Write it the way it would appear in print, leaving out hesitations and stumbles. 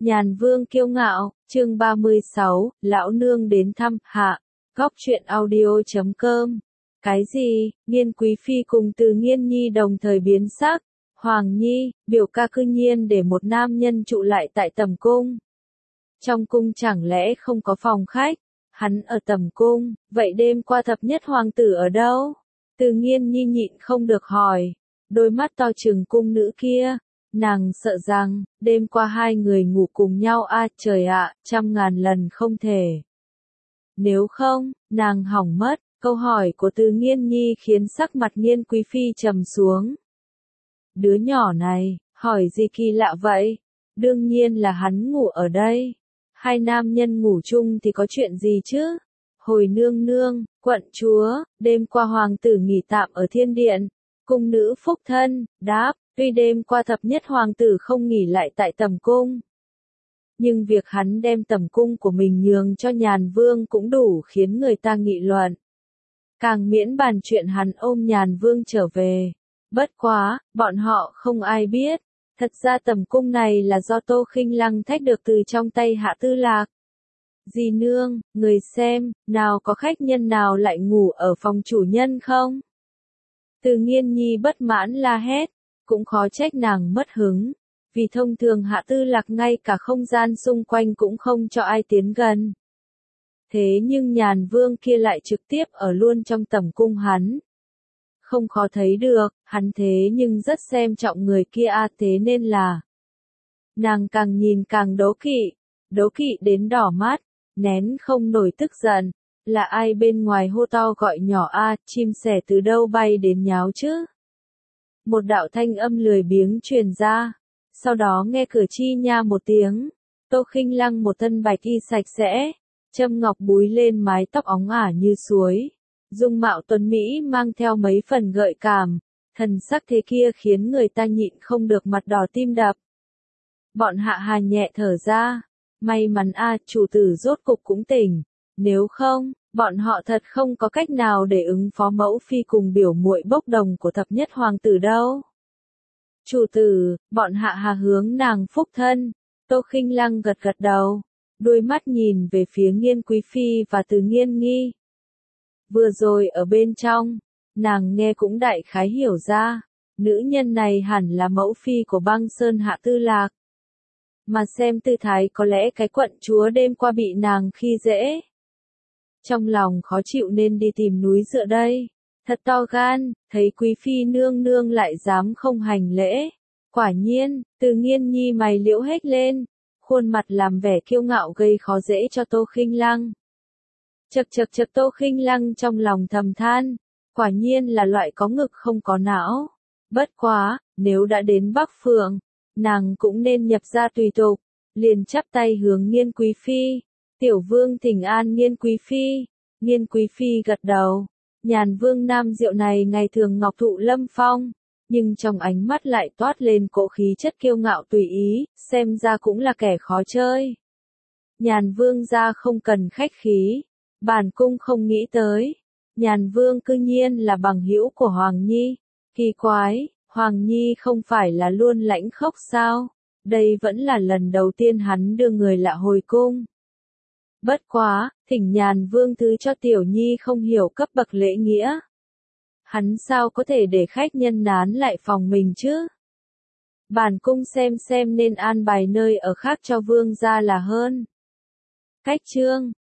Nhàn Vương kiêu ngạo, chương 36, lão nương đến thăm, hạ. Góc truyện audio.com. Cái gì, Nghiên Quý Phi cùng Từ Nghiên Nhi đồng thời biến sắc. Hoàng Nhi, biểu ca cư nhiên để một nam nhân trụ lại tại tầm cung. Trong cung chẳng lẽ không có phòng khách? Hắn ở tầm cung, vậy đêm qua thập nhất hoàng tử ở đâu? Từ Nghiên Nhi nhịn không được hỏi. Đôi mắt to trừng cung nữ kia. Nàng sợ rằng, đêm qua hai người ngủ cùng nhau trời ạ, trăm ngàn lần không thể. Nếu không, nàng hỏng mất. Câu hỏi của Từ Nghiên Nhi khiến sắc mặt Nghiên Quý Phi trầm xuống. Đứa nhỏ này, hỏi gì kỳ lạ vậy? Đương nhiên là hắn ngủ ở đây. Hai nam nhân ngủ chung thì có chuyện gì chứ? Hồi nương nương, quận chúa, đêm qua hoàng tử nghỉ tạm ở thiên điện. Cung nữ phúc thân, đáp, tuy đêm qua thập nhất hoàng tử không nghỉ lại tại tầm cung. Nhưng việc hắn đem tầm cung của mình nhường cho Nhàn Vương cũng đủ khiến người ta nghị luận. Càng miễn bàn chuyện hắn ôm Nhàn Vương trở về. Bất quá, bọn họ không ai biết. Thật ra tầm cung này là do Tô Khinh Lăng thách được từ trong tay Hạ Tư Lạc. Dì nương, người xem, nào có khách nhân nào lại ngủ ở phòng chủ nhân không? Từ Nghiên Nhi bất mãn la hét, cũng khó trách nàng mất hứng. Vì thông thường Hạ Tư Lạc ngay cả không gian xung quanh cũng không cho ai tiến gần. Thế nhưng Nhàn Vương kia lại trực tiếp ở luôn trong tầm cung hắn. Không khó thấy được, hắn thế nhưng rất xem trọng người kia thế nên là. Nàng càng nhìn càng đố kỵ đến đỏ mắt, nén không nổi tức giận. Là ai bên ngoài hô to gọi nhỏ chim sẻ từ đâu bay đến nháo chứ? Một đạo thanh âm lười biếng truyền ra, sau đó nghe cửa chi nha một tiếng. Tô Khinh Lăng một thân bạch y sạch sẽ, châm ngọc búi lên mái tóc óng ả như suối. Dung mạo tuấn Mỹ mang theo mấy phần gợi cảm, thần sắc thế kia khiến người ta nhịn không được mặt đỏ tim đập. Bọn hạ hà nhẹ thở ra, may mắn chủ tử rốt cục cũng tỉnh, nếu không, bọn họ thật không có cách nào để ứng phó mẫu phi cùng biểu muội bốc đồng của thập nhất hoàng tử đâu. Chủ tử, bọn hạ hà hướng nàng phúc thân. Tô Khinh Lăng gật gật đầu, đôi mắt nhìn về phía Nghiên Quý Phi và Từ Nghiên Nhi. Vừa rồi ở bên trong, nàng nghe cũng đại khái hiểu ra, nữ nhân này hẳn là mẫu phi của Băng Sơn Hạ Tư Lạc. Mà xem tư thái có lẽ cái quận chúa đêm qua bị nàng khi dễ. Trong lòng khó chịu nên đi tìm núi dựa đây. Thật to gan, thấy Quý Phi nương nương lại dám không hành lễ. Quả nhiên, Từ Nghiên Nhi mày liễu hết lên, khuôn mặt làm vẻ kiêu ngạo gây khó dễ cho Tô Khinh Lăng. Chậc Tô Khinh Lăng trong lòng thầm than, quả nhiên là loại có ngực không có não. Bất quá, nếu đã đến Bắc Phượng, nàng cũng nên nhập gia tùy tục, liền chắp tay hướng Nghiên Quý Phi. Tiểu Vương thỉnh an Nghiên Quý Phi. Nghiên Quý Phi gật đầu. Nhàn Vương nam diệu này ngày thường ngọc thụ lâm phong, nhưng trong ánh mắt lại toát lên cỗ khí chất kiêu ngạo tùy ý, xem ra cũng là kẻ khó chơi. Nhàn Vương gia không cần khách khí, bản cung không nghĩ tới, Nhàn Vương cư nhiên là bằng hữu của Hoàng Nhi. Kỳ quái, Hoàng Nhi không phải là luôn lãnh khốc sao? Đây vẫn là lần đầu tiên hắn đưa người lạ hồi cung. Bất quá, thỉnh Nhàn Vương thứ cho Tiểu Nhi không hiểu cấp bậc lễ nghĩa. Hắn sao có thể để khách nhân nán lại phòng mình chứ? Bản cung xem nên an bài nơi ở khác cho vương gia là hơn. Cách chương